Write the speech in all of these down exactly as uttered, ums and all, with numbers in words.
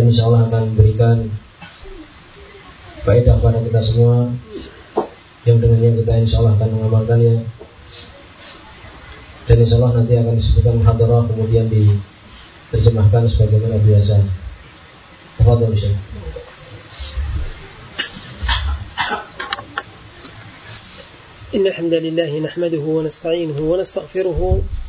dan insyaallah akan memberikan faedah pada kita semua, yang dengannya kita insyaallah akan mengamalkannya, dan insyaallah nanti akan disebutkan muhadarah kemudian diterjemahkan sebagaimana biasa. Tafadhol Syekh. إن الحمد لله نحمده ونستعينه ونستغفره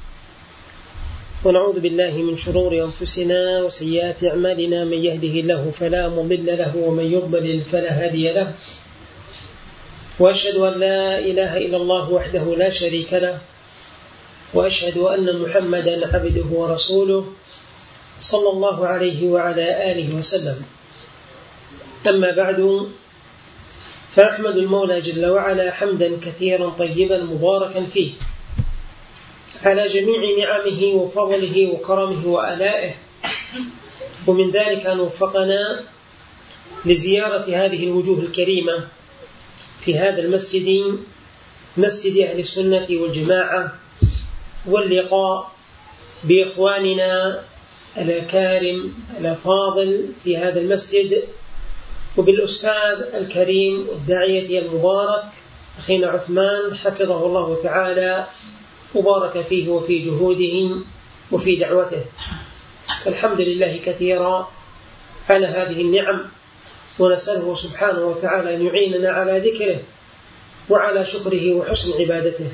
ونعوذ بالله من شرور أنفسنا وسيئات أعمالنا. من يهده الله فلا مضل له ومن يضلل فلا هادي له، وأشهد أن لا إله إلا الله وحده لا شريك له، وأشهد أن محمدا عبده ورسوله صلى الله عليه وعلى آله وسلم. أما بعد، فأحمد المولى جل وعلا حمدا كثيرا طيبا مباركا فيه على جميع نعمه وفضله وكرمه وآلائه، ومن ذلك أن وفقنا لزيارة هذه الوجوه الكريمة في هذا المسجد، مسجد أهل السنة والجماعة، واللقاء بإخواننا الأكارم الأفاضل في هذا المسجد، وبالأستاذ الكريم والداعية المبارك أخينا عثمان حفظه الله تعالى وبارك فيه وفي جهوده وفي دعوته. الحمد لله كثيرا على هذه النعم، ونسأله سبحانه وتعالى أن يعيننا على ذكره وعلى شكره وحسن عبادته.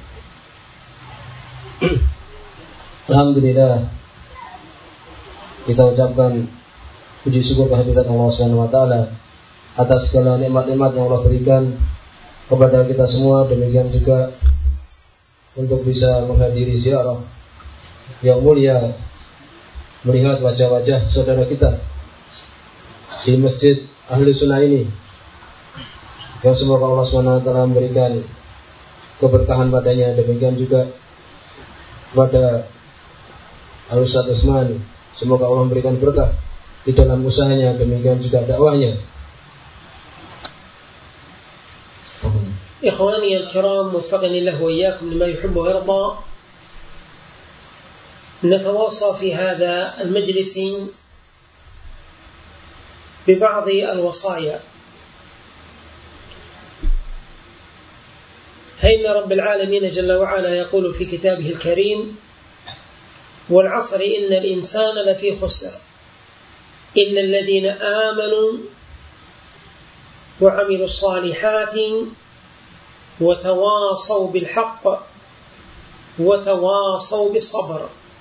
Alhamdulillah, kita ucapkan puji syukur kehadirat Allah Subhanahu wa taala atas segala nikmat-nikmat yang Allah berikan kepada kita semua. Demikian juga untuk bisa menghadiri ziarah yang mulia, melihat wajah-wajah saudara kita di Masjid Ahli Sunnah ini, yang semoga Allah Subhanahu wa taala memberikan keberkahan padanya. Demikian juga kepada Al-Ustaz Usman, semoga Allah memberikan berkah di dalam usahanya, demikian juga dakwahnya. إخواني الكرام، وفقني الله وإياكم لما يحب ويرضى. نتواصى في هذا المجلس ببعض الوصايا، فإن رب العالمين جل وعلا يقول في كتابه الكريم: والعصر إن الإنسان لفي خسر إلا الذين آمنوا وعملوا الصالحات وتواصوا بالحق وتواصوا بالصبر.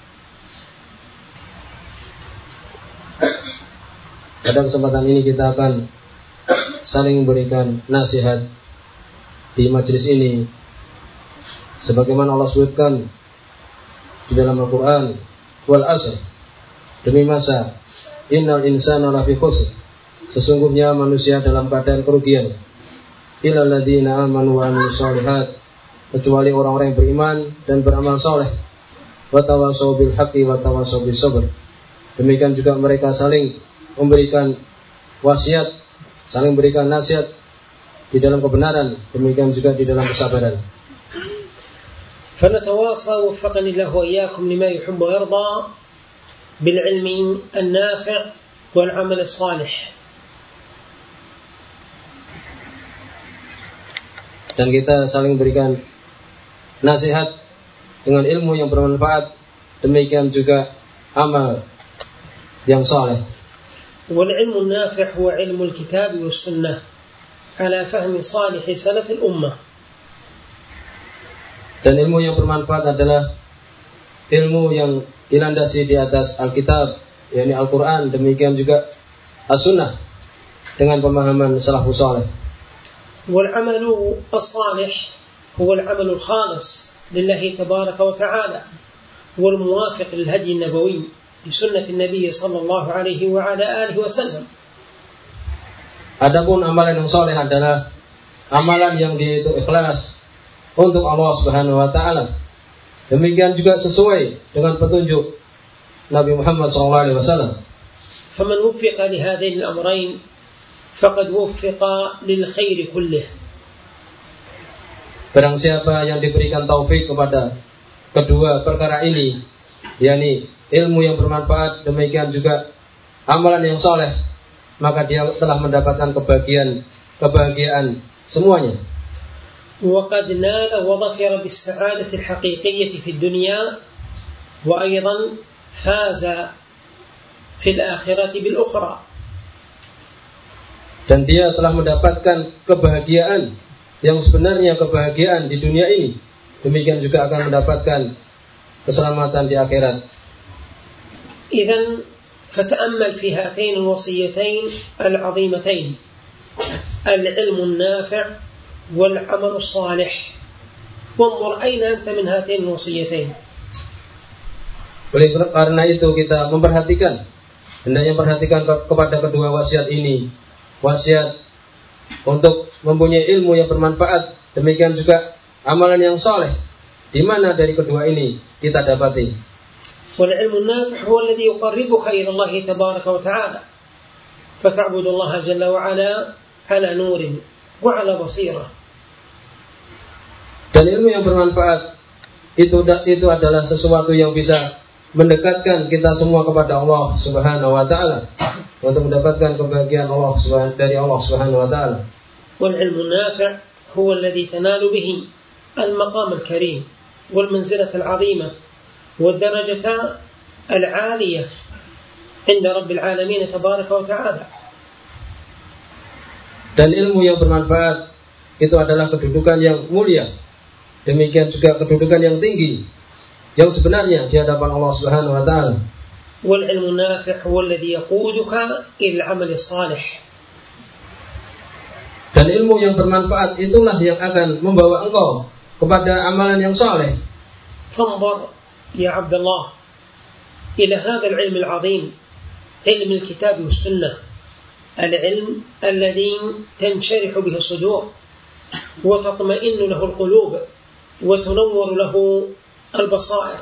Pada kesempatan ini kita akan saling memberikan nasihat di majelis ini, sebagaimana Allah sebutkan di dalam Al-Quran, wal asr, demi masa, innal insana lafi khusr, sesungguhnya manusia dalam keadaan kerugian, illal ladzina amanu wa amilus shalihat, kecuali orang-orang yang beriman dan beramal saleh, wa tawassaw bil haqqi wa tawassaw bis sabr, demikian juga mereka saling memberikan wasiat, saling memberikan nasihat di dalam kebenaran, demikian juga di dalam kesabaran. فنتواصى وفقني الله وإياكم لما يحب ويرضى بالعلم النافع والعمل الصالح. Dan kita saling berikan nasihat dengan ilmu yang bermanfaat, demikian juga amal yang saleh. والعلم النافع هو علم الكتاب والسنة على فهم صالح سلف الأمة. Dan ilmu yang bermanfaat adalah ilmu yang dilandasi di atas Alkitab, yakni Al-Quran, demikian juga As-Sunnah dengan pemahaman salafus saleh. والعمل الصالح هو العمل الخالص لله تبارك وتعالى والموافق للهدي النبوي لسنة النبي صلى الله عليه وعلى آله وسلم. Adapun amalan yang saleh adalah amalan yang itu ikhlas untuk Allah Subhanahu wa taala. Demikian juga sesuai dengan petunjuk Nabi Muhammad sallallahu alaihi wasallam. فمن وفق لهذين الأمرين فقد وفق للخير كله. Barang siapa yang diberikan taufik kepada kedua perkara ini, yakni ilmu yang bermanfaat, demikian juga amalan yang soleh, maka dia telah mendapatkan kebahagiaan kebahagiaan semuanya. وقد نال وظفر بالسعادة الحقيقية في الدنيا وأيضا فاز في الآخرة بالأخرى. Dan dia telah mendapatkan kebahagiaan yang sebenarnya kebahagiaan di dunia ini. Demikian juga akan mendapatkan keselamatan di akhirat. إذن فتأمل في هاتين الوصيتين العظيمتين العلم النافع والعمل الصالح وانظر أين أنت من هاتين الوصيتين. Oleh karena itu kita memperhatikan, hendaknya perhatikan ke- kepada kedua wasiat ini. Wasiat untuk mempunyai ilmu yang bermanfaat, demikian juga amalan yang soleh. Di mana dari kedua ini kita dapati? والعلم النافع هو الذي يقربك إلى الله تبارك وتعالى فتعبد الله جل وعلا على نور وعلى بصيرة. Dan ilmu yang bermanfaat itu itu adalah sesuatu yang bisa mendekatkan kita semua kepada Allah Subhanahu wa taala untuk mendapatkan kebahagiaan Allah Subhanahu dari Allah Subhanahu wa taala. والعلم النافع هو الذي تنال به المقام الكريم والمنزلة العظيمة والدرجة العالية عند رب العالمين تبارك وتعالى. Dan ilmu yang bermanfaat itu adalah kedudukan yang mulia. Demikian juga kedudukan yang tinggi yang sebenarnya di hadapan Allah Subhanahu wa taala. والعلم النافع هو الذي يقودك إلى العمل الصالح. Dan ilmu yang bermanfaat itulah yang akan membawa engkau kepada amalan yang saleh. فانظر يا عبد الله إلى هذا العلم العظيم علم الكتاب والسنة العلم الذي تنشرح به الصدور وتطمئن له القلوب وتنور له البصائر.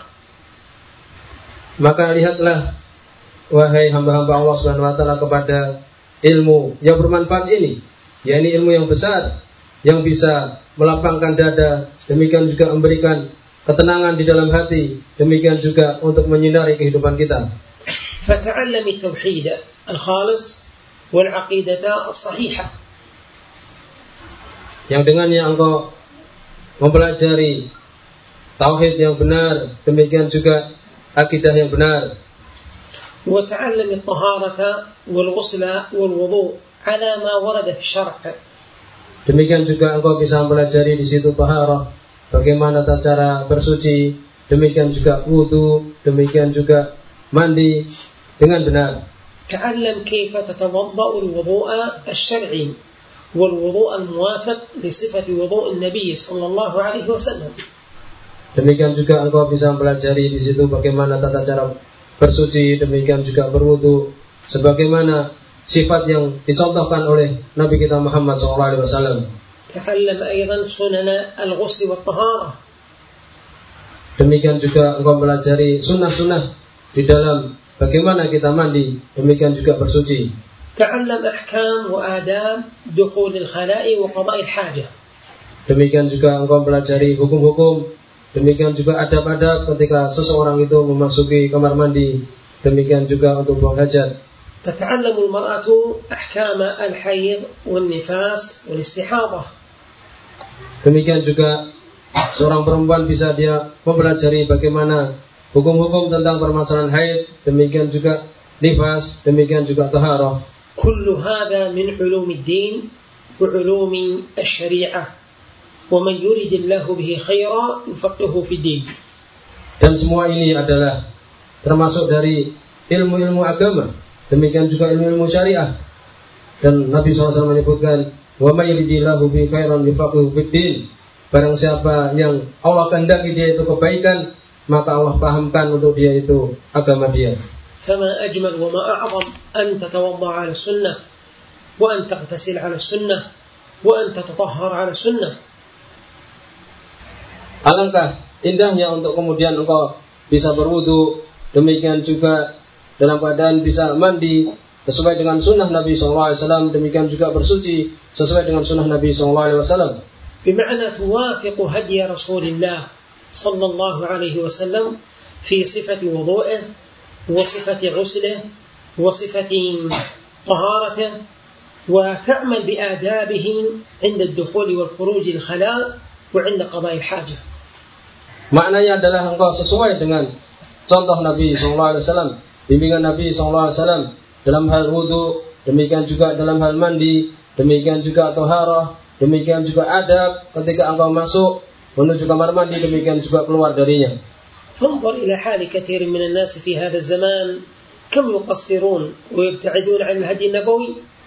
Maka lihatlah wahai hamba-hamba Allah Subhanahu wa taala kepada ilmu yang bermanfaat ini, yakni ilmu yang besar yang bisa melapangkan dada, demikian juga memberikan ketenangan di dalam hati, demikian juga untuk menyinari kehidupan kita. فتعلم التوحيد الخالص والعقيدة الصحيحة. Yang dengannya engkau mempelajari tauhid yang benar, demikian juga akidah yang benar. وتعلم الطهارة والغسل والوضوء على ما ورد في الشرع. Demikian juga engkau bisa mempelajari di situ taharah, bagaimana tata cara bersuci, demikian juga wudu, demikian juga mandi dengan benar. تعلم كيف تتوضأ الوضوء الشرعي والوضوء الموافق لصفة وضوء النبي صلى الله عليه وسلم. Demikian juga engkau bisa mempelajari di situ bagaimana tata cara bersuci, demikian juga berwudu sebagaimana sifat yang dicontohkan oleh Nabi kita Muhammad shallallahu alaihi wasallam. تعلم أيضا سنن الغسل والطهارة. Demikian juga engkau mempelajari sunnah-sunnah di dalam bagaimana kita mandi, demikian juga bersuci. تعلم أحكام وآداب دخول الخلاء وقضاء الحاجة. Demikian juga engkau mempelajari hukum-hukum, demikian juga adab-adab ketika seseorang itu memasuki kamar mandi, demikian juga untuk buang hajat. تتعلم المرأة أحكام الحيض والنفاس والاستحاضة. Demikian juga seorang perempuan bisa dia mempelajari bagaimana hukum-hukum tentang permasalahan haid, demikian juga nifas, demikian juga taharah. كل هذا من علوم الدين وعلوم الشريعة ومن يريد الله به خيرا يفقهه في الدين. Dan semua ini adalah termasuk dari ilmu-ilmu agama, demikian juga ilmu-ilmu syariah. Dan Nabi shallallahu alaihi wasallam menyebutkan, wa may yuridillahu bihi khairan yufaqihuhu fid-din. Barang siapa yang Allah kehendaki dia itu kebaikan, maka Allah pahamkan untuk dia itu agama dia. فما أجمل وما أعظم أن تتوضأ على السنة وأن تغتسل على السنة وأن تتطهر على السنة. Alangkah indahnya untuk kemudian engkau bisa berwudu, demikian juga dalam keadaan bisa mandi sesuai dengan sunnah Nabi shallallahu alaihi wasallam, demikian juga bersuci sesuai dengan sunnah Nabi shallallahu alaihi wasallam. بمعنى توافق هدي رسول الله صلى الله عليه وسلم في صفة وضوئه وصفة غسله وصفة طهارته وتعمل بآدابهم عند الدخول والخروج الخلاء وعند قضاء الحاجة. Maknanya adalah engkau sesuai dengan contoh Nabi shallallahu alaihi wasallam, bimbingan Nabi shallallahu alaihi wasallam dalam hal wudu, demikian juga dalam hal mandi, demikian juga taharah, demikian juga adab ketika engkau masuk menuju kamar mandi, demikian juga keluar darinya. انظر إلى حال كثير من الناس في هذا الزمان كم يقصرون ويبتعدون عن الهدي النبوي.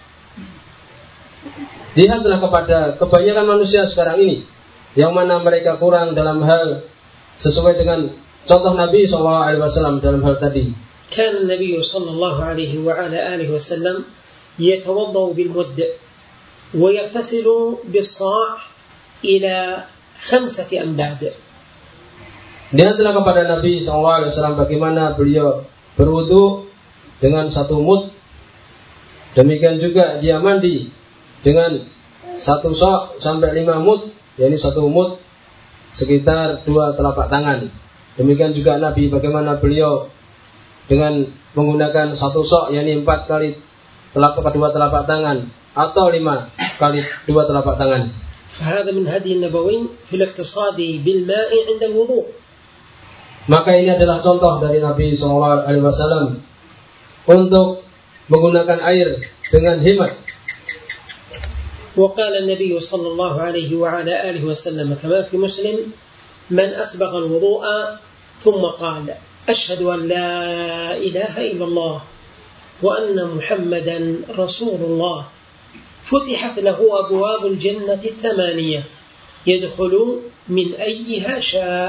Lihatlah kepada kebanyakan manusia sekarang ini yang mana mereka kurang dalam hal sesuai dengan contoh Nabi shallallahu alaihi wasallam dalam hal tadi. كان النبي صلى الله عليه وعلى آله وسلم يتوضأ بالمد ويغتسل بالصاع إلى خمسة أمداد. Lihatlah kepada Nabi shallallahu alaihi wasallam bagaimana beliau berwudu dengan satu mud, demikian juga dia mandi dengan satu sok sampai lima mud, yakni satu mud sekitar dua telapak tangan. Demikian juga Nabi bagaimana beliau dengan menggunakan satu sok, yakni empat kali telapak kedua telapak tangan atau lima kali dua telapak tangan. فهذا من هدي النبوي في الاقتصاد بالماء عند الوضوء. Maka ini adalah contoh dari Nabi shallallahu alaihi wasallam untuk menggunakan air dengan hemat. وقال النبي صلى الله عليه وعلى آله وسلم كما في مسلم من أسبغ الوضوء ثم قال أشهد أن لا إله إلا الله وأن محمدا رسول الله فتحت له أبواب الجنة الثمانية يدخل من أيها شاء.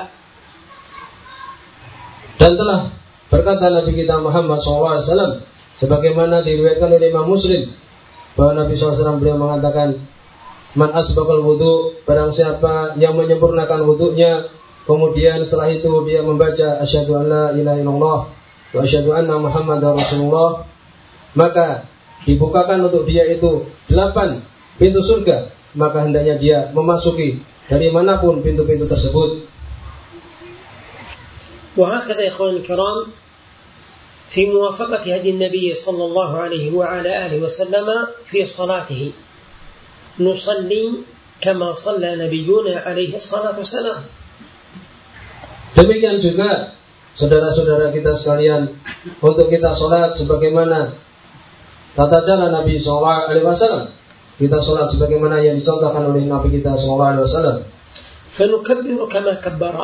Dan telah berkata Nabi kita Muhammad shallallahu alaihi wasallam sebagaimana diriwayatkan oleh Imam Muslim bahwa Nabi shallallahu alaihi wasallam beliau mengatakan, man asbaqal wudu, barang siapa yang menyempurnakan wudunya, kemudian setelah itu dia membaca asyhadu an la ilaha illallah wa asyhadu anna muhammadar rasulullah, maka dibukakan untuk dia itu delapan pintu surga, maka hendaknya dia memasuki dari manapun pintu-pintu tersebut. وهكذا يا إخواني الكرام في موافقة هدي النبي صلى الله عليه وعلى آله وسلم في صلاته نصلي كما صلى نبينا عليه الصلاة والسلام. Demikian juga saudara-saudara kita sekalian, untuk kita sholat sebagaimana tata cara Nabi shallallahu alaihi wasallam, kita sholat sebagaimana yang dicontohkan oleh Nabi kita shallallahu alaihi wasallam. فنكبر كما كبر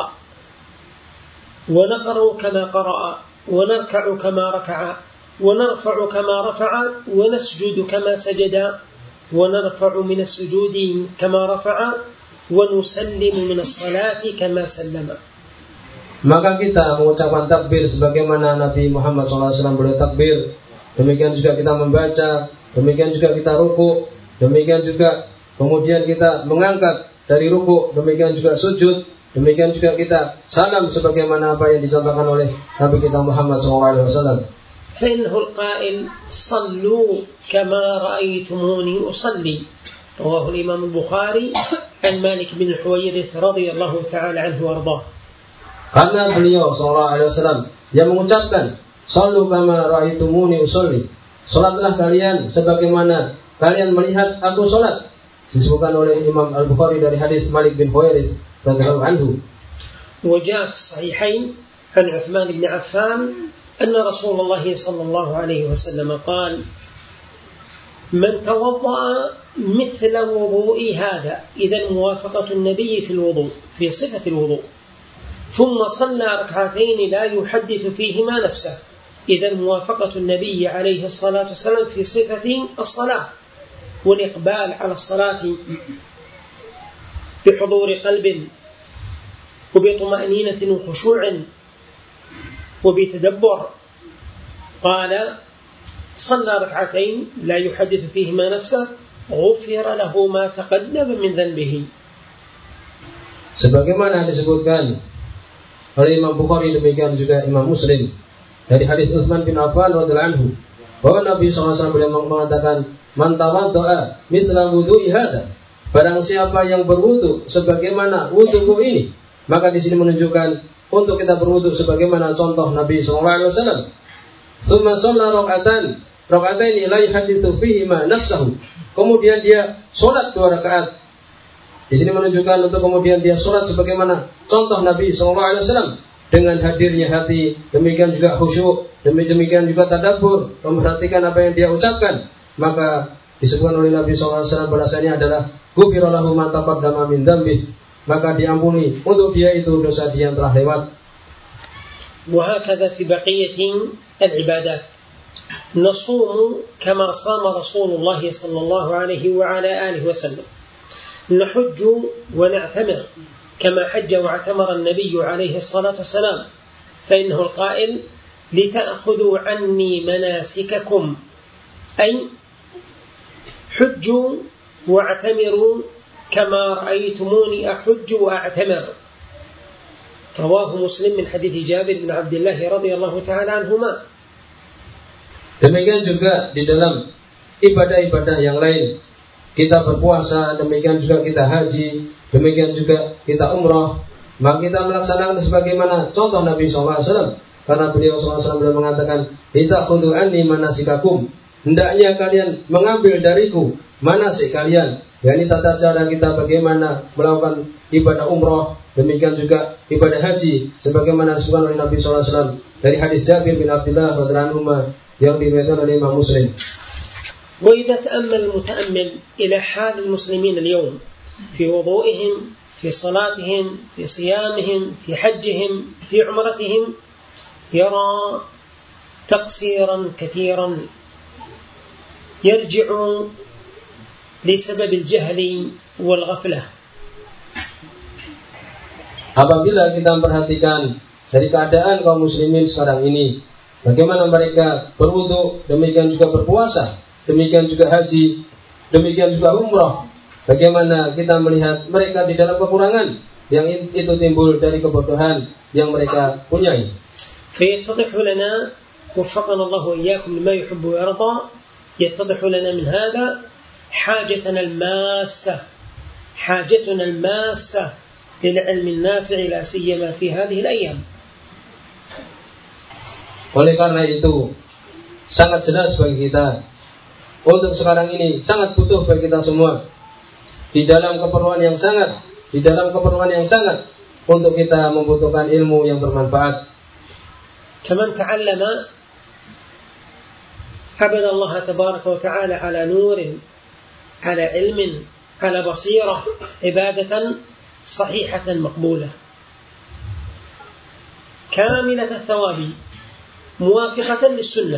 ونقرأ كما قرأ ونركع كما ركع ونرفع كما رفع ونسجد كما سجد ونرفع من السجود كما رفع ونسلم من الصلاة كما سلم. Maka kita mengucapkan takbir sebagaimana Nabi Muhammad shallallahu alaihi wasallam beliau takbir. Demikian juga kita membaca, demikian juga kita ruku, demikian juga kemudian kita mengangkat dari ruku, demikian juga sujud, demikian juga kita salam sebagaimana apa yang dicontohkan oleh Nabi kita Muhammad shallallahu alaihi wasallam. فإنه القائل صلوا كما رأيتموني أصلي رواه الإمام البخاري عن مالك بن الحويرث رضي الله تعالى عنه وأرضاه. Karena beliau shallallahu alaihi wasallam yang mengucapkan sallu kama ra'aitumuni usolli, salatlah kalian sebagaimana kalian melihat aku salat, disebutkan oleh Imam Al-Bukhari dari hadis Malik bin Huwairits radhiyallahu anhu. وجاء في الصحيحين عن عثمان بن عفان أن رسول الله صلى الله عليه وسلم قال من توضأ مثل وضوء هذا، إذا موافقة النبي في الوضوء في صفة الوضوء، ثم صلى ركعتين لا يحدث فيهما نفسه، إذا موافقة النبي عليه الصلاة والسلام في صفة الصلاة والإقبال على الصلاة بحضور قلب وبطمأنينة وخشوع وبتدبر. قال صلى ركعتين لا يحدث فيهما نفسه غفر له ما تقدم من ذنبه. Sebagaimana disebutkan oleh Imam Bukhari, demikian juga Imam Muslim dari hadis Utsman bin Affan radhiyallahu anhu bahwa Nabi shallallahu alaihi wasallam beliau mengatakan, man tawadda'a mithla wudu'i hadza, barang siapa yang berwudu sebagaimana wuduku ini, maka di sini menunjukkan untuk kita berwudu sebagaimana contoh Nabi shallallahu alaihi wasallam. Tsumma shalla raka'atan, raka'ataini la yuhadditsu fihi ma nafsuhu. Kemudian dia salat dua rakaat. Di sini menunjukkan untuk kemudian dia salat sebagaimana contoh Nabi sallallahu alaihi wasallam dengan hadirnya hati, demikian juga khusyuk, demikian juga tadabbur, memperhatikan apa yang dia ucapkan. Maka disebutkan oleh Nabi sallallahu alaihi wasallam bahasanya adalah ghufira lahu ma taqaddama min dzambi, maka diampuni untuk dia itu dosa dia yang telah lewat. وهكذا في بقية العبادات نصوم كما صام رسول الله صلى الله عليه وعلى آله وسلم، نحج ونعتمر كما حج واعتمر النبي عليه الصلاة والسلام، فإنه القائل لتأخذوا عني مناسككم، أي حجوا واعتمروا كما رأيتموني أحج وأعتمر. رواه مسلم من حديث جابر بن عبد الله رضي الله تعالى عنهما. Demikian juga di dalam ibadah-ibadah yang lain, kita berpuasa, demikian juga kita haji, demikian juga kita umrah, maka kita melaksanakan sebagaimana contoh Nabi sallallahu alaihi wasallam, karena beliau sallallahu alaihi wasallam mengatakan, "Itakhudhu anni manasikakum." Hendaknya kalian mengambil dariku manasik kalian, yakni tata cara kita bagaimana melakukan ibadah umrah, demikian juga ibadah haji, sebagaimana disebutkan oleh Nabi sallallahu alaihi wasallam dari hadis Jabir bin Abdullah radhiyallahu anhu yang diriwayatkan oleh Imam Muslim. وإذا تأمل المتأمل إلى حال المسلمين اليوم في وضوئهم، في صلاتهم، في صيامهم، في حجهم، في عمرتهم، يرى تقصيرا كثيرا يرجع لسبب الجهل والغفلة. Apabila kita memperhatikan dari keadaan kaum muslimin sekarang ini, bagaimana mereka berwudu, demikian juga berpuasa, demikian juga haji, demikian juga umrah, bagaimana kita melihat mereka di dalam kekurangan yang itu timbul dari kebodohan yang mereka punyai. فيتضح لنا وفقنا الله وإياكم لما يحب ويرضى، يتضح لنا من هذا حاجتنا الماسة حاجتنا الماسة للعلم النافع لا سيما في هذه الأيام. Oleh karena itu sangat jelas bagi kita untuk sekarang ini, sangat butuh bagi kita semua di dalam keperluan yang sangat di dalam keperluan yang sangat untuk kita membutuhkan ilmu yang bermanfaat. كمن تعلم عبد الله تبارك وتعالى على نور، على علم، على بصيرة، عبادة صحيحة مقبولة كاملة الثواب موافقة للسنة.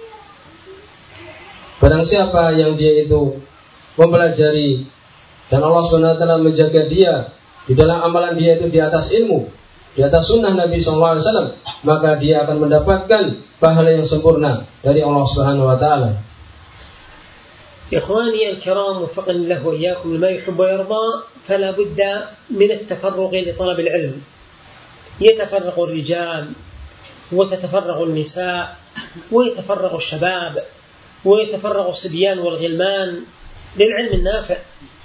Barang siapa yang dia itu mempelajari dan Allah subhanahu wa taala menjaga dia di dalam amalan dia itu di atas ilmu, di atas sunnah Nabi sallallahu alaihi wasallam, maka dia akan mendapatkan pahala yang sempurna dari Allah subhanahu wa taala. إخواني الكرام وفقني الله وإياكم لما يحب ويرضى، فلا بد من التفرغ لطلب العلم. يتفرغ الرجال وتتفرغ النساء ويتفرغ الشباب ويتفرغ الصبيان والغلمان للعلم النافع.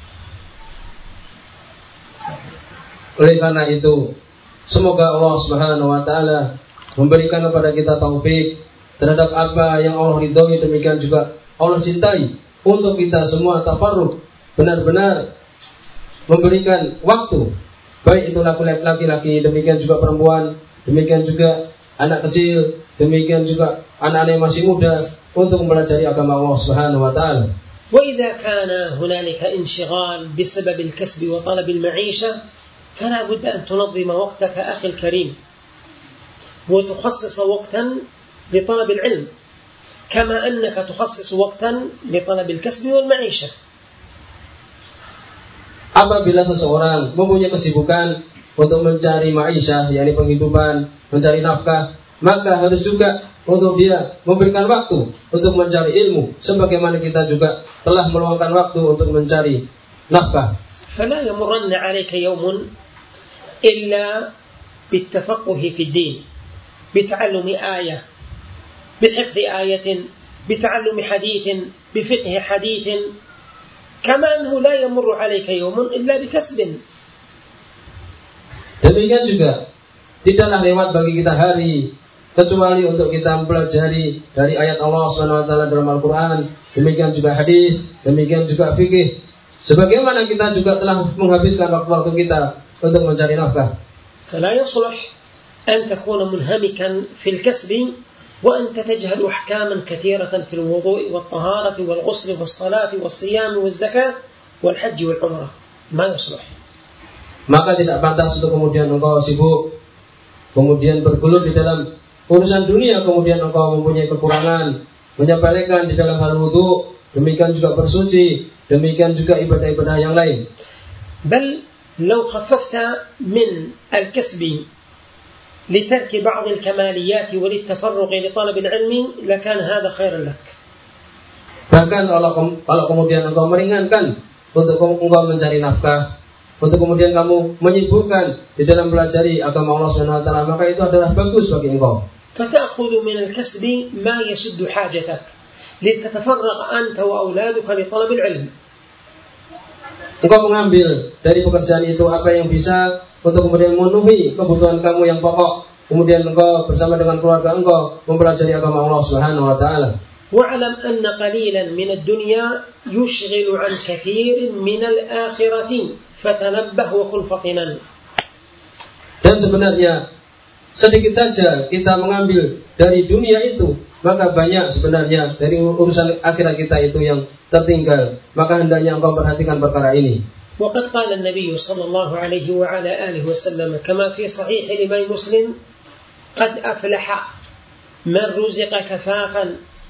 Oleh karena itu, semoga Allah subhanahu wa ta'ala memberikan kepada kita taufik terhadap apa yang Allah ridhoi, demikian juga Allah cintai, untuk kita semua tafarruq, benar-benar memberikan waktu, baik itu laki-laki, demikian juga perempuan, demikian juga anak kecil, demikian juga anak-anak yang masih muda, untuk mempelajari agama Allah subhanahu wa ta'ala. وإذا كان هنالك انشغال بسبب الكسب وطلب المعيشة، فلا بد أن تنظم وقتك أخي الكريم وتخصص وقتا لطلب العلم كما أنك تخصص وقتا لطلب الكسب والمعيشة. Apabila seseorang mempunyai kesibukan untuk mencari ma'isyah, yakni penghidupan, mencari nafkah, maka harus juga untuk dia memberikan waktu untuk mencari ilmu, sebagaimana kita juga telah meluangkan waktu untuk mencari nafkah. فلا يمرن عليك يوم إلا بالتفقه في الدين، بتعلم آية، بحفظ آية، بتعلم حديث، بفقه حديث، كما أنه لا يمر عليك يوم إلا بكسب. Demikian juga tidaklah lewat bagi kita hari kecuali untuk kita mempelajari dari ayat Allah Subhanahu wa taala dalam Al-Qur'an, demikian juga hadis, demikian juga fikih. Sebagaimana kita juga telah menghabiskan waktu-waktu kita untuk mencari nafkah. فلا يصلح أن تكون منهمكا في الكسب وأنت تجهل أحكاما كثيرة في الوضوء والطهارة والغسل والصلاة والصيام والزكاة والحج والعمرة. ما يصلح. Maka tidak pantas untuk kemudian engkau sibuk, kemudian bergelut di dalam urusan dunia, kemudian engkau mempunyai kekurangan, menyepelekan di dalam hal wudu, demikian juga bersuci, demikian juga ibadah-ibadah yang lain. بل لو خففت من الكسب لترك بعض الكماليات وللتفرغ لطلب العلم لكان هذا خيرا لك. Bahkan kalau kalau kemudian engkau meringankan untuk engkau mencari nafkah, untuk kemudian kamu menyibukkan di dalam pelajari agama Allah Subhanahu wa taala, maka itu adalah bagus bagi engkau. فتأخذ من الكسب ما يسد حاجتك لتتفرغ أنت وأولادك لطلب العلم. Engkau mengambil dari pekerjaan itu apa yang bisa untuk kemudian memenuhi kebutuhan kamu yang pokok. Kemudian engkau bersama dengan keluarga engkau mempelajari agama Allah Subhanahu wa taala. واعلم أن قليلا من الدنيا يشغل عن كثير من الآخرة فتنبه وكن فطنا. Dan sebenarnya sedikit saja kita mengambil dari dunia itu, maka banyak sebenarnya dari urusan akhirat kita itu yang tertinggal. Maka hendaknya engkau perhatikan perkara ini. وقد قال النبي صلى الله عليه وعلى آله وسلم كما في صحيح الإمام مسلم قد أفلح من رزق كفافا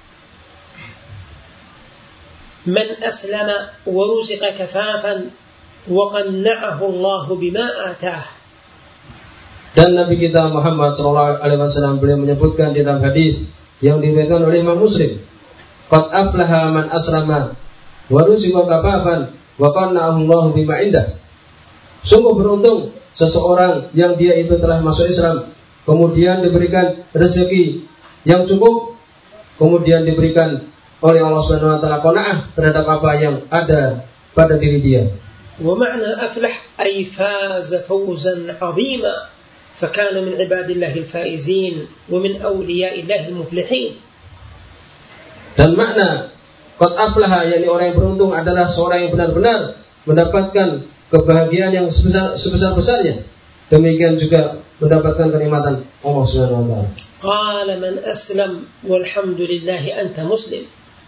من أسلم ورزق كفافا وقنعه الله بما آتاه. Dan Nabi kita Muhammad shallallahu alaihi wasallam beliau menyebutkan di dalam hadis yang diriwayatkan oleh Imam Muslim, qad aflaha man aslama wa ruziqa kafafan wa qanna'ahu Allah bima indah. Sungguh beruntung seseorang yang dia itu telah masuk Islam, kemudian diberikan rezeki yang cukup, kemudian diberikan oleh Allah Subhanahu wa taala qanaah terhadap apa yang ada pada diri dia. Wa ma'na aflah ay faza fawzan 'azima فكان من عباد الله الفائزين ومن أولياء الله المفلحين. Dan makna qad aflaha, yakni orang yang beruntung adalah seorang yang benar-benar mendapatkan kebahagiaan yang sebesar sebesar-besarnya. Demikian juga mendapatkan kenikmatan Allah Subhanahu wa taala. Qala man aslam walhamdulillah anta muslim.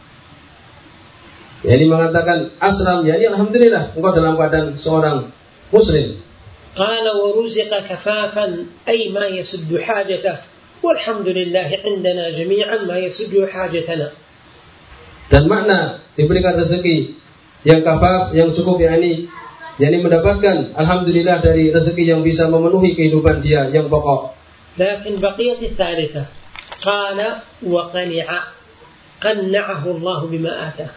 Yakni mengatakan aslam, yakni alhamdulillah engkau dalam keadaan seorang muslim. قال ورزق كفافا أي ما يسد حاجته والحمد لله عندنا جميعا ما يسد حاجتنا. Dan makna diberikan rezeki yang kafaf, yang cukup, yakni yakni mendapatkan alhamdulillah dari rezeki yang bisa memenuhi kehidupan dia yang pokok. لكن بقية الثالثة قال وقنع قنعه الله بما آتاه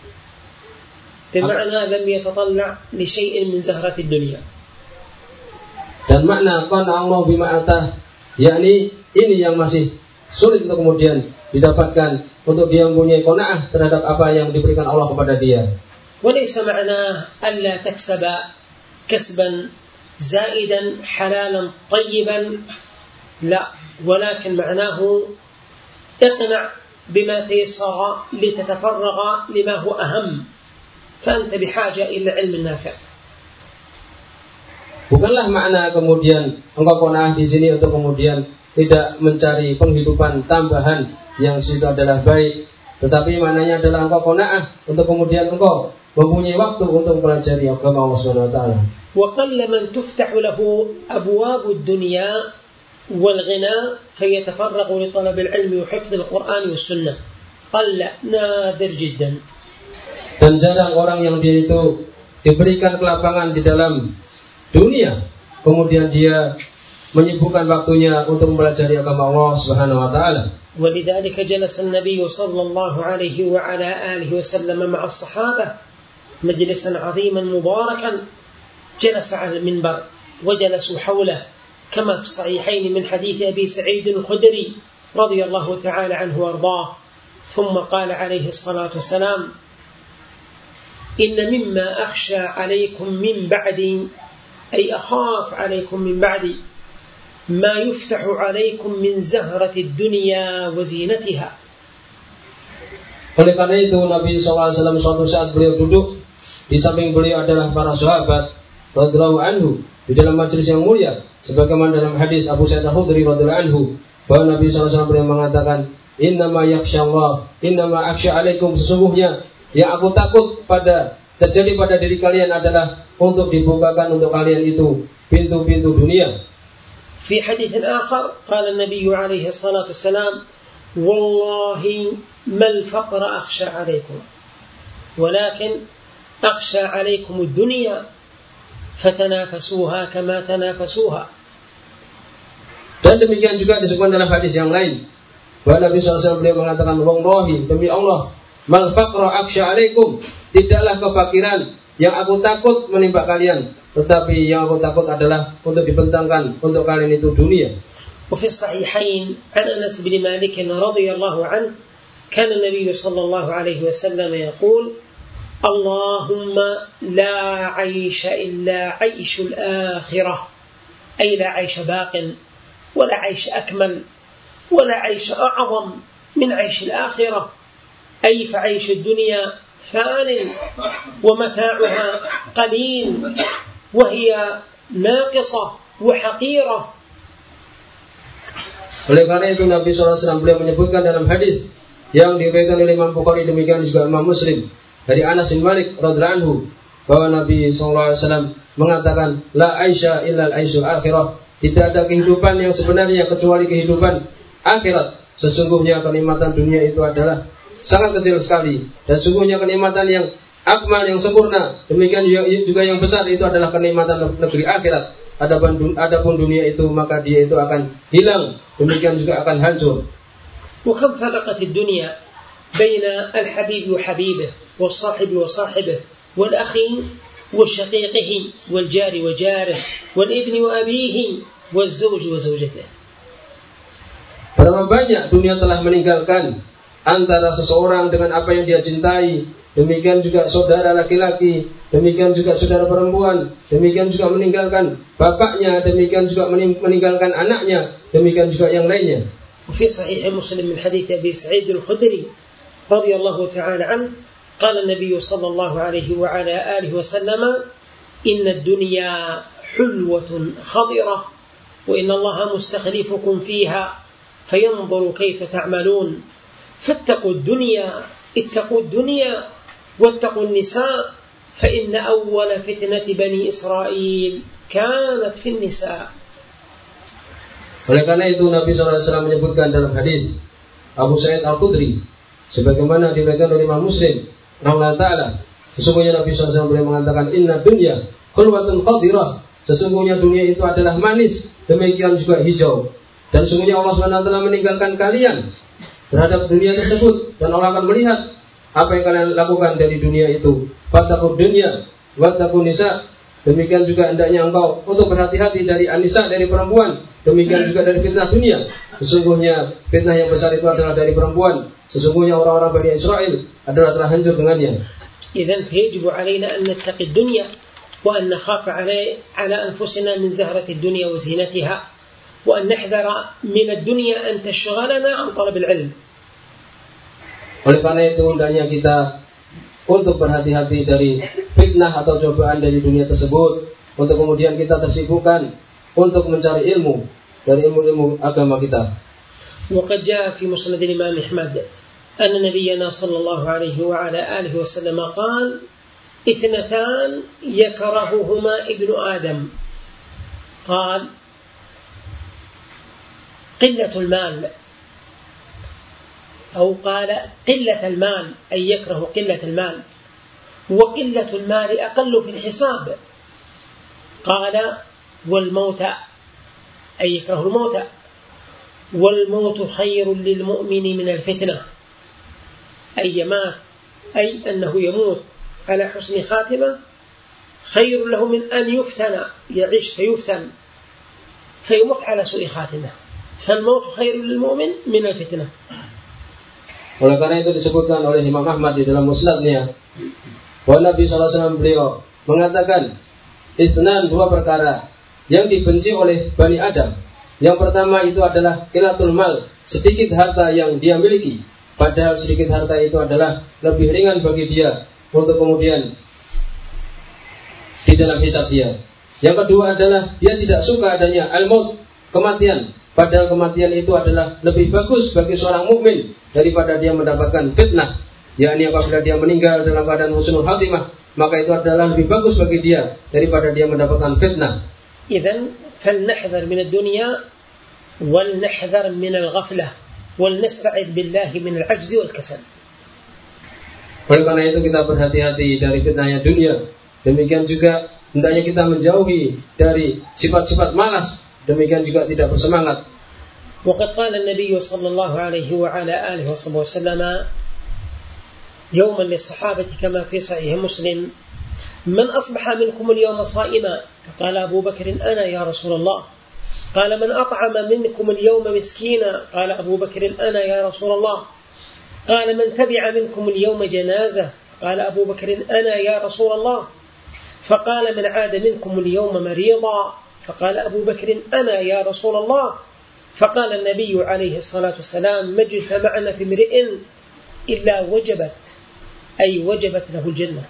بمعنى لم يتطلع لشيء من زهرة الدنيا. Dan makna qana Allah bima atah, yakni ini yang masih sulit untuk kemudian didapatkan, untuk dia mempunyai qanaah terhadap apa yang diberikan Allah kepada dia. وليس معناه ألا تكسب كسبا زائدا حلالا طيبا، لا، ولكن معناه اقنع بما تيسر لتتفرغ لما هو أهم، فأنت بحاجة إلى العلم النافع. Bukanlah makna kemudian engkau qanaah di sini untuk kemudian tidak mencari penghidupan tambahan yang situ adalah baik, tetapi maknanya adalah engkau qanaah untuk kemudian engkau mempunyai waktu untuk mempelajari agama Allah Subhanahu wa taala. Wa qalla man tuftahu lahu abwabud dunya wal ghina fayatafarraqu li talab al-ilm wa hifdh al-Qur'an was sunnah. Qalla nadir jiddan. Dan jarang orang yang dia itu diberikan kelapangan di dalam dunia, kemudian dia menyibukkan waktunya untuk mempelajari agama Allah Subhanahu wa taala. ولذلك جلس النبي صلى الله عليه وعلى آله وسلم مع الصحابة مجلسا عظيما مباركا، جلس على المنبر وجلسوا حوله كما في الصحيحين من حديث أبي سعيد الخدري رضي الله تعالى عنه وارضاه، ثم قال عليه الصلاة والسلام إن مما أخشى عليكم من بعدي، أي أخاف عليكم من بعدي ما يفتح عليكم من زهرة الدنيا وزينتها. Oleh karena itu Nabi shallallahu alaihi wasallam suatu saat beliau duduk, di samping beliau adalah para sahabat radhiyallahu anhu di dalam majelis yang mulia, sebagaimana dalam hadis Abu Sa'id Al-Khudri radhiyallahu anhu bahwa Nabi shallallahu alaihi wasallam beliau mengatakan, innama yakhshallah, innama akhsha alaikum, sesungguhnya yang aku takut pada terjadi pada diri kalian adalah untuk dibukakan untuk kalian itu pintu-pintu dunia. Fi hadits akhar qala an-nabiy alaihi salatu wassalam, wallahi mal faqra akhsha alaikum walakin akhsha alaikum ad-dunya fatanafasuha kama tanafasuha. Dan demikian juga disebutkan dalam hadis yang lain bahwa Nabi shallallahu alaihi wasallam beliau mengatakan, wallahi, demi Allah, mal faqra akhsha alaikum, tidaklah kefakiran yang aku takut menimpa kalian, tetapi yang aku takut adalah untuk dibentangkan untuk kalian itu dunia. وفي الصحيحين عن أنس بن مالك رضي الله عنه كان النبي صلى الله عليه وسلم يقول اللهم لا عيش إلا عيش الآخرة، أي لا عيش باق ولا عيش أكمل ولا عيش أعظم من عيش الآخرة، أي فعيش الدنيا ثان ومتاعها قليل وهي ناقصة وحقيرة. Oleh karena itu Nabi shallallahu alaihi wasallam beliau menyebutkan dalam hadis yang diriwayatkan oleh Imam Bukhari, demikian juga Imam Muslim, dari Anas bin Malik radhiyallahu anhu bahwa Nabi shallallahu alaihi wasallam mengatakan, la aisha illa al-aishul akhirah, tidak ada kehidupan yang sebenarnya kecuali kehidupan akhirat. Sesungguhnya kenikmatan dunia itu adalah sangat kecil sekali, dan sungguhnya kenikmatan yang akmal, yang sempurna, demikian juga yang besar itu adalah kenikmatan negeri akhirat. Adapun adapun dunia itu maka dia itu akan hilang, demikian juga akan hancur. وكم فرقت الدنيا بين الحبيب وحبيبه والصاحب وصاحبه والأخي وشقيقه والجار وجاره والابن وأبيه والزوج وزوجته. Berapa banyak dunia telah meninggalkan antara seseorang dengan apa yang dia cintai, demikian juga saudara laki-laki, demikian juga saudara perempuan, demikian juga meninggalkan bapaknya, demikian juga meninggalkan anaknya, demikian juga yang lainnya. وفي صحيح مسلم من حديث أبي سعيد الخدري رضي الله تعالى عنه قال النبي صلى الله عليه وعلى آله وسلم إن الدنيا حلوة خضرة وإن الله مستخلفكم فيها فينظر كيف تعملون فاتقوا الدنيا اتقوا الدنيا واتقوا النساء فإن أول فتنة بني إسرائيل كانت في النساء. Oleh karena itu Nabi shallallahu alaihi wasallam menyebutkan dalam hadis Abu Sa'id Al-Khudri, sebagaimana diriwayatkan oleh Imam Muslim rahimahullah taala, sesungguhnya Nabi shallallahu alaihi wasallam beliau mengatakan, inna dunya khulwatun khadirah, sesungguhnya dunia itu adalah manis, demikian juga hijau, dan sesungguhnya Allah subhanahu wa taala meninggalkan kalian terhadap dunia tersebut, dan Allah akan melihat apa yang kalian lakukan dari dunia itu. Fattaqud dunya wattaqun nisa, demikian juga hendaknya engkau untuk berhati-hati dari anisa, dari perempuan, demikian juga dari fitnah dunia. Sesungguhnya fitnah yang besar itu adalah dari perempuan. Sesungguhnya orang-orang Bani Israel adalah telah hancur dengannya. Idzan yajibu alaina an nattaqi dunya wa an nakhafa ala anfusina min zahrati dunya wa zinatiha wa an nahdhara min ad-dunya an tashghalana an talab al-'ilm. Oleh karena itu hendaknya kita untuk berhati-hati dari fitnah atau cobaan dari dunia tersebut, untuk kemudian kita tersibukkan untuk mencari ilmu dari ilmu-ilmu agama kita. وقد جاء في مسند الإمام أحمد أن نبينا صلى الله عليه وعلى آله وسلم قال اثنتان يكرههما ابن آدم، قال قلة المال، أو قال قلة المال أي يكره قلة المال، وقلة المال أقل في الحساب، قال والموت أي يكره الموت، والموت خير للمؤمن من الفتنة، أي مات أي أنه يموت على حسن خاتمة خير له من أن يفتن، يعيش فيفتن فيموت على سوء خاتمة، فالموت خير للمؤمن من الفتنة. Oleh karena itu disebutkan oleh Imam Ahmad di dalam musnadnya bahwa Nabi shallallahu alaihi wasallam beliau mengatakan, isnan, dua perkara yang dibenci oleh Bani Adam, Yang pertama itu adalah qillatul mal, sedikit harta yang dia miliki. Padahal sedikit harta itu adalah lebih ringan bagi dia untuk kemudian di dalam hisab dia. Yang kedua adalah dia tidak suka adanya al-maut, kematian. Padahal kematian itu adalah lebih bagus bagi seorang mukmin daripada dia mendapatkan fitnah. Yakni apabila dia meninggal dalam keadaan husnul khatimah, maka itu adalah lebih bagus bagi dia daripada dia mendapatkan fitnah. Idzan falnahdhar min ad-dunya wal nahdhar min al-ghaflah wal nasta'id billahi min al-'ajz wal kasal. Oleh karena itu kita berhati-hati dari fitnahnya dunia. Demikian juga hendaknya kita menjauhi dari sifat-sifat malas. Demikian juga tidak bersemangat. وقد قال النبي صلى الله عليه وعلى آله وصحبه وسلم يوما للصحابة كما في صحيح مسلم: من أصبح منكم اليوم صائما؟ فقال أبو بكر: أنا يا رسول الله. قال: من أطعم منكم اليوم مسكينا؟ قال أبو بكر: أنا يا رسول الله. قال: من تبع منكم اليوم جنازة؟ قال أبو بكر: أنا يا رسول الله. فقال: من عاد منكم اليوم مريضا؟ فقال أبو بكر: أنا يا رسول الله. فقال النبي عليه الصلاة والسلام: ما اجتمعنا في امرئ إلا وجبت أي وجبت له الجنة.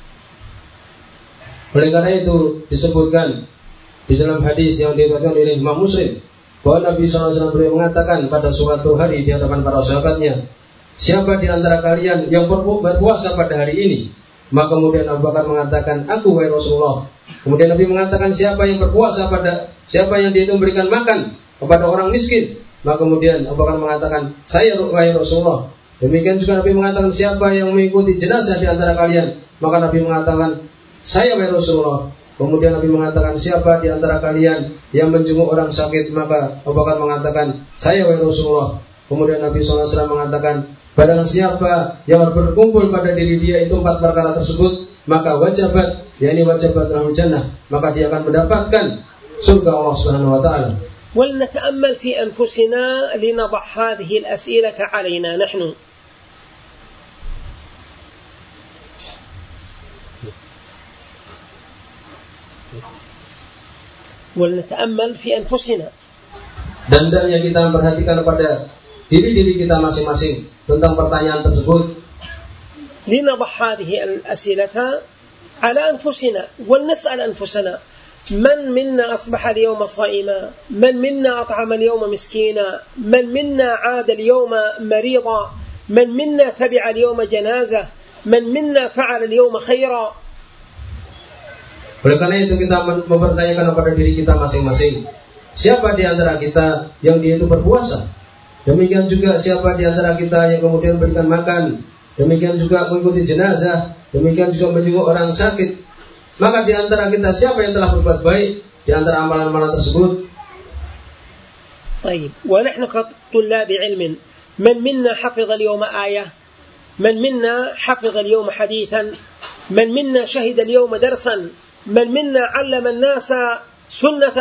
Oleh karena itu disebutkan di dalam hadis yang diriwayatkan oleh Imam Muslim bahwa Nabi shallallahu alaihi wasallam beliau mengatakan pada suatu hari di hadapan para sahabatnya, siapa di antara kalian yang berpuasa pada hari ini? Maka kemudian Abu Bakar mengatakan, aku wahai Rasulullah. Kemudian Nabi mengatakan, siapa yang berpuasa pada siapa yang dia itu memberikan makan kepada orang miskin? Maka kemudian Abu Bakar mengatakan, saya wahai Rasulullah. Demikian juga Nabi mengatakan, siapa yang mengikuti jenazah di antara kalian? Maka Nabi mengatakan, saya wahai Rasulullah. Kemudian Nabi mengatakan, siapa di antara kalian yang menjenguk orang sakit? Maka Abu Bakar mengatakan, saya wahai Rasulullah. Kemudian Nabi shallallahu alaihi wasallam mengatakan, barang siapa yang berkumpul pada diri dia itu empat perkara tersebut, maka wajabat, yakni wajabat lahul jannah, maka dia akan mendapatkan surga Allah Subhanahu wa taala. ولنتأمل في أنفسنا لنضع هذه الأسئلة علينا نحن. ولنتأمل في أنفسنا. Dan hendaknya kita memperhatikan pada diri-diri kita masing-masing tentang pertanyaan tersebut. لنضع هذه الأسئلة على أنفسنا ولنسأل أنفسنا: من منا أصبح اليوم صائما؟ من منا أطعم اليوم مسكينا؟ من منا عاد اليوم مريضا؟ من منا تبع اليوم جنازة؟ من منا فعل اليوم خيرا؟ Oleh karena itu kita mempertanyakan kepada diri kita masing-masing, siapa di antara kita yang dia itu berpuasa? Demikian juga siapa di antara kita yang kemudian berikan makan? Demikian juga mengikuti jenazah, demikian juga menjenguk orang sakit. Maka di antara kita siapa yang telah berbuat baik di antara amalan-amalan tersebut? طيب ونحن كطلاب علم من منا حفظ اليوم آية؟ من منا حفظ اليوم حديثا؟ من منا شهد اليوم درسا؟ من منا علم الناس سنة؟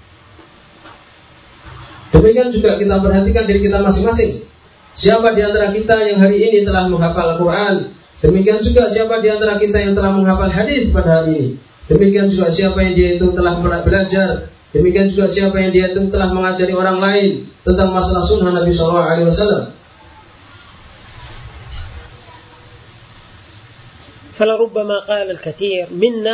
Demikian juga kita perhatikan diri kita masing-masing. Siapa di antara kita yang hari ini telah menghafal Al-Quran? Demikian juga siapa di antara kita yang telah menghafal hadis pada hari ini? Demikian juga siapa yang dia itu telah belajar? Demikian juga siapa yang dia itu telah mengajari orang lain tentang masalah sunnah Nabi shallallahu alaihi wasallam? فلربما قال الكثير منا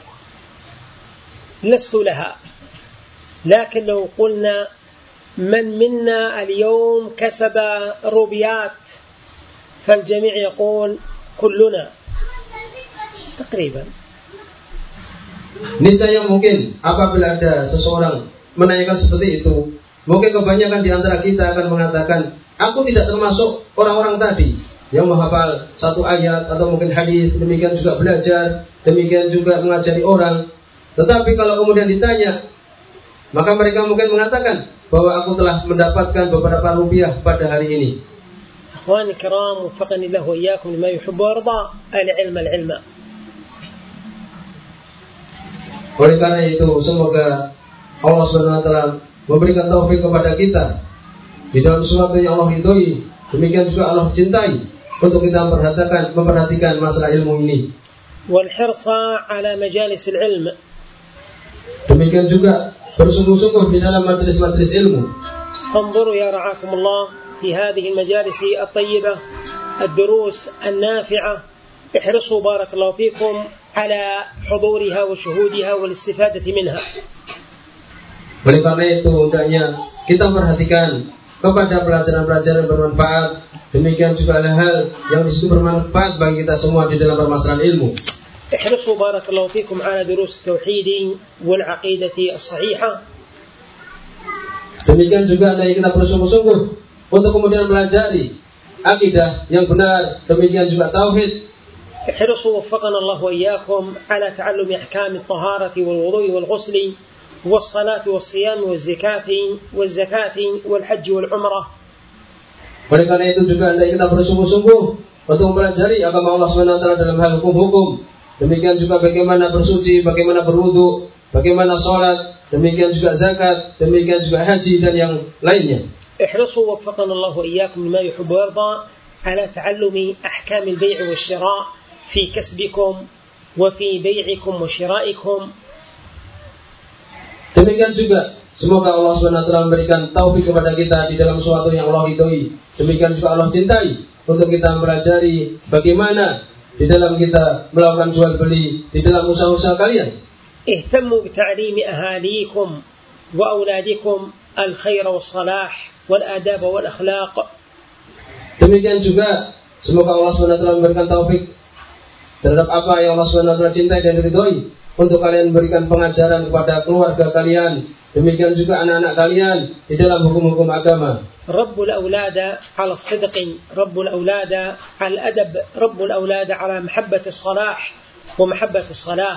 لست لها، لكن لو قلنا من منا اليوم كسب روبيات فالجميع يقول كلنا تقريبا. Niscaya mungkin apabila ada seseorang menanyakan seperti itu, mungkin kebanyakan di antara kita akan mengatakan, aku tidak termasuk orang-orang tadi yang menghafal satu ayat atau mungkin hadis, demikian juga belajar, demikian juga mengajari orang. Tetapi kalau kemudian ditanya, maka mereka mungkin mengatakan bahwa aku telah mendapatkan beberapa rupiah pada hari ini. Akhwani kiram, waffaqani Allah wa iyyakum lima yuhibbu wa yarda, al-ilm al-ilm. Oleh karena itu, semoga Allah Subhanahu wa taala memberikan taufik kepada kita di dalam sesuatu yang Allah ridhoi, demikian juga Allah cintai, untuk kita memperhatikan memperhatikan masalah ilmu ini. Wal hirsa ala majalis al-ilm. Demikian juga bersungguh-sungguh di dalam majelis-majelis ilmu. انظروا يا رعاكم الله في هذه المجالس الطيبة الدروس النافعة، احرصوا بارك الله فيكم على حضورها وشهودها والاستفادة منها. Oleh karena itu hendaknya kita perhatikan kepada pelajaran-pelajaran bermanfaat, demikian juga hal-hal yang di situ bermanfaat bagi kita semua di dalam permasalahan ilmu. احرصوا بارك الله فيكم على دروس التوحيد والعقيدة الصحيحة. Demikian juga hendaknya kita bersungguh-sungguh untuk kemudian melajari akidah yang benar, demikian juga tauhid. احرصوا وفقنا الله وإياكم على تعلم أحكام الطهارة والوضوء والغسل والصلاة والصيام والزكاة والزكاة والحج والعمرة. Oleh karena itu juga hendaknya kita bersungguh-sungguh untuk mempelajari agama Allah subhanahu wa taala dalam hal hukum-hukum. Demikian juga bagaimana bersuci, bagaimana berwudu, bagaimana sholat, demikian juga zakat, demikian juga haji dan yang lainnya. احرصوا وفقنا الله وإياكم لما يحب ويرضى على تعلم أحكام البيع والشراء في كسبكم وفي بيعكم وشرائكم. Demikian juga semoga Allah subhanahu wa taala memberikan taufik kepada kita di dalam sesuatu yang Allah ridhoi. Demikian juga Allah cintai untuk kita mempelajari bagaimana di dalam kita melakukan jual beli di dalam usaha-usaha kalian. اهتموا بتعليم أهاليكم وأولادكم الخير والصلاح والآداب والأخلاق. Demikian juga semoga Allah subhanahu wa taala memberikan taufik terhadap apa yang Allah subhanahu wa taala cintai dan ridhoi, untuk kalian berikan pengajaran kepada keluarga kalian, demikian juga anak-anak kalian di dalam hukum-hukum agama. رب الأولاد على الصدق، رب الأولاد على الأدب، رب الأولاد على محبة الصلاح ومحبة الصلاة.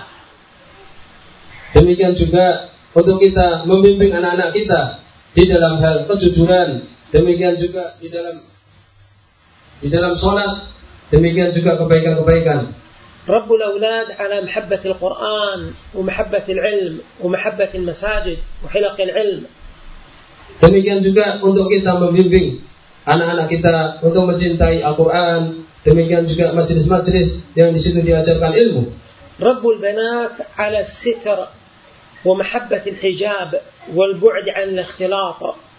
Demikian juga untuk kita membimbing anak-anak kita di dalam hal kejujuran, demikian juga di dalam di dalam sholat, demikian juga kebaikan-kebaikan. رب الأولاد على محبة القرآن ومحبة العلم ومحبة المساجد وحلق العلم. Demikian juga untuk kita membimbing anak-anak kita untuk mencintai Al-Quran, demikian juga majelis-majelis yang di situ diajarkan ilmu. رب البنات على الستر ومحبة الحجاب والبعد عن الاختلاط.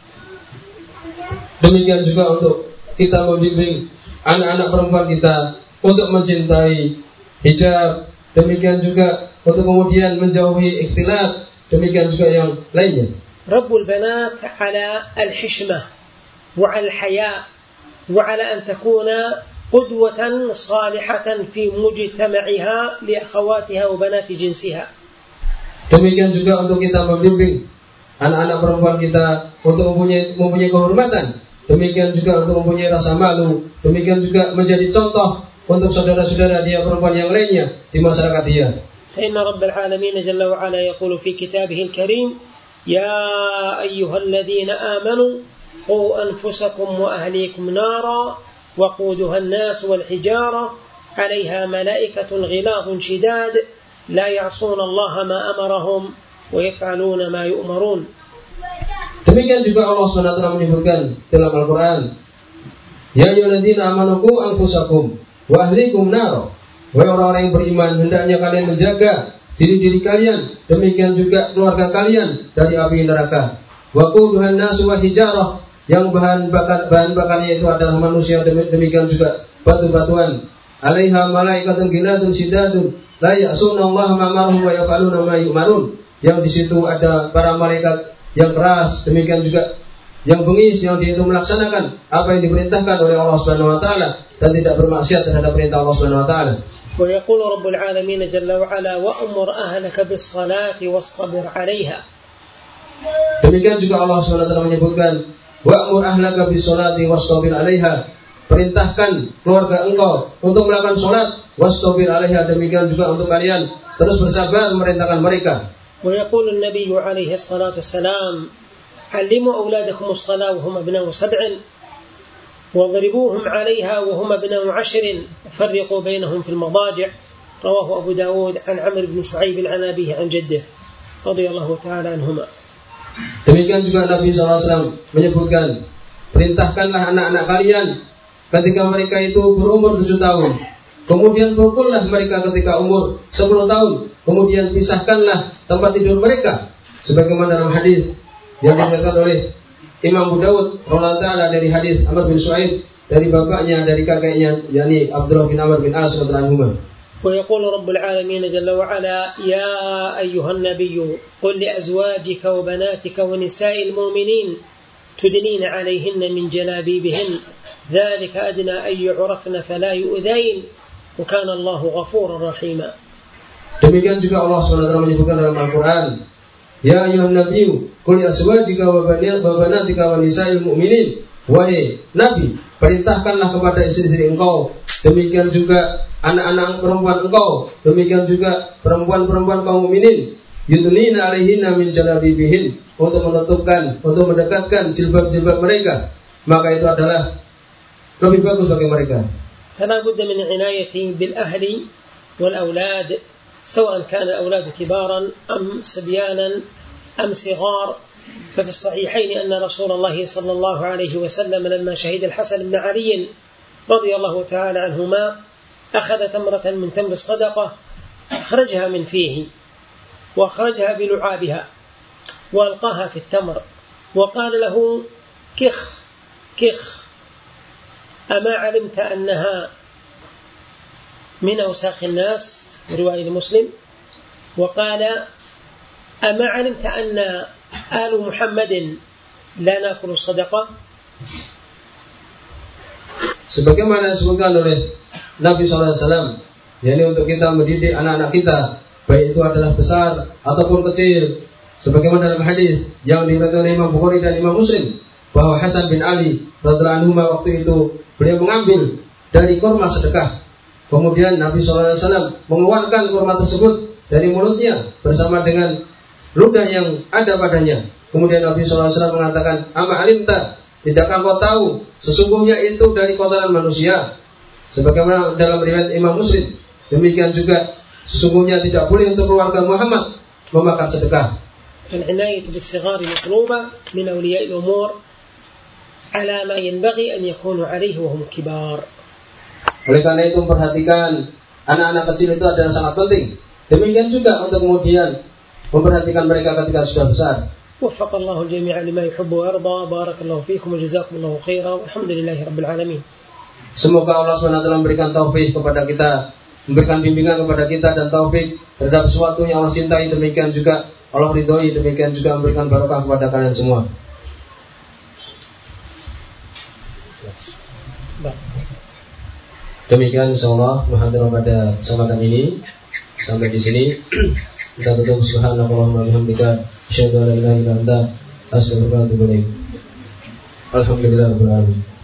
Demikian juga untuk kita membimbing anak-anak perempuan kita untuk mencintai hijab, demikian juga untuk kemudian menjauhi ikhtilat, demikian juga yang lainnya. رب البنات على الحشمة وعلى الحياء وعلى أن تكون قدوة صالحة في مجتمعها لأخواتها وبنات جنسها. Demikian juga untuk kita membimbing anak-anak perempuan kita untuk mempunyai, mempunyai kehormatan, demikian juga untuk mempunyai rasa malu, demikian juga menjadi contoh untuk saudara-saudara dia perempuan yang lainnya di masyarakat dia. فإن رب العالمين جل وعلا يقول في كتابه الكريم يا أيها الذين آمنوا قوا أنفسكم وأهليكم نارا وقودها الناس والحجارة عليها ملائكة غلاظ شداد لا يعصون الله ما أمرهم ويفعلون ما يؤمرون. Demikian juga Allah subhanahu wa taala menyebutkan dalam Al-Quran, Ya ayyuhalladzina amanu qu anfusakum wa ahlikum nar. Wahai orang-orang yang beriman, hendaknya kalian menjaga diri-diri kalian, demikian juga keluarga kalian dari api neraka. Wa quduhan nasu wa hijarah, yang bahan bakar bahan bakarnya itu adalah manusia, demikian juga batu-batuan. Alaiha malaikatun ghiladun sidadun la ya'suna Allah ma amarahum wa yaf'aluna ma yu'marun. Yang di situ ada para malaikat yang keras, demikian juga yang bengis, yang dia itu melaksanakan apa yang diperintahkan oleh Allah Subhanahu wa taala dan tidak bermaksiat terhadap perintah Allah Subhanahu wa taala. ويقول رب العالمين جل وعلا وأمر أهلك بالصلاة واصطبر عليها. Demikian juga Allah subhanahu wa taala menyebutkan wa'mur ahlaka bis-sholati wastabir 'alaiha. Perintahkan keluarga engkau untuk melakukan salat wastabir 'alaiha, demikian juga untuk kalian terus bersabar memerintahkan mereka. ويقول النبي عليه الصلاة والسلام علموا أولادكم الصلاة وهم أبناء سبع واضربوهم عليها وهم أبناء عشر وفرقوا بينهم في المضاجع. رواه أبو داود عن عمرو بن شعيب عن أبيه عن جده رضي الله تعالى عنهما. Demikian juga Nabi shallallahu alaihi wasallam menyebutkan, perintahkanlah anak-anak kalian ketika mereka itu berumur tujuh tahun. Kemudian pukullah mereka ketika umur sepuluh tahun. Kemudian pisahkanlah tempat tidur mereka sebagaimana dalam hadis yang diriwayatkan oleh Imam Abu Dawud radhiyallahu taala dari hadis Amr bin Shu'aib dari bapaknya dari kakeknya yakni Abdullah bin Amr bin As radhiyallahu anhu. ويقول رب العالمين جل وعلا يا أيها النبي قل لأزواجك وبناتك ونساء المؤمنين تدنين عليهن من جلابيبهن ذلك أدنى أن يعرفن فلا يؤذين وكان الله غفورا رحيما. Demikian juga Allah subhanahu wa taala menyebutkan dalam Al-Quran, Ya ayuhan nabiyyu qul li azwajika wa banatika wa nisa'il mu'minin. Wahai Nabi, perintahkanlah kepada istri-istri engkau, demikian juga anak-anak perempuan engkau, demikian juga perempuan-perempuan kaum mukminin, yudnina alaihinna min jalabibihin, untuk menutupkan, untuk mendekatkan jilbab-jilbab mereka, maka itu adalah lebih bagus bagi mereka. فلا بد من عناية بالأهل والأولاد سواء كان الأولاد كبارا أم صبيانا أم صغار. ففي الصحيحين أن رسول الله صلى الله عليه وسلم لما شهد الحسن بن علي رضي الله تعالى عنهما أخذ تمرة من تمر الصدقة أخرجها من فيه وأخرجها بلعابها وألقاها في التمر وقال له كخ كخ أما علمت أنها من أوساخ الناس رواية مسلم وقال أما علمت أن آل محمد لا نأكل الصدقة. Sebagaimana disebutkan oleh Nabi shallallahu alaihi wasallam, yakni untuk kita mendidik anak-anak kita, baik itu adalah besar ataupun kecil, sebagaimana dalam hadis yang diriwayatkan oleh Imam Bukhari dan Imam Muslim, bahwa Hasan bin Ali radhiyallahu anhu waktu itu beliau mengambil dari kurma sedekah, kemudian Nabi shallallahu alaihi wasallam mengeluarkan kurma tersebut dari mulutnya bersama dengan ludah yang ada padanya. Kemudian Nabi shallallahu alaihi wasallam mengatakan, Ama alimta, tidakkah kau tahu sesungguhnya itu dari kotoran manusia? Sebagaimana dalam riwayat Imam Muslim, demikian juga sesungguhnya tidak boleh untuk keluarga Muhammad memakan sedekah. العناية بالصغار مطلوبة من أولياء الأمور على ما ينبغي أن يكونوا عليه وهم كبار. Oleh karena itu memperhatikan anak-anak kecil itu adalah sangat penting. Demikian juga untuk kemudian memperhatikan mereka ketika sudah besar. وفق الله الجميع لما يحب ويرضى. بارك الله فيكم وجزاكم الله خيرا والحمد لله رب العالمين. Semoga Allah subhanahu wa taala memberikan taufik kepada kita, memberikan bimbingan kepada kita dan taufik terhadap sesuatu yang Allah cintai, demikian juga Allah ridhoi, demikian juga memberikan barokah kepada kalian semua. Demikian insyaallah muhadarah pada kesempatan ini. Sampai di sini kita tutup. Subhanallahumma wa bihamdika asyhadu an la ilaha illa anta astaghfiruka wa atubu ilaik. Alhamdulillahirabbil alamin.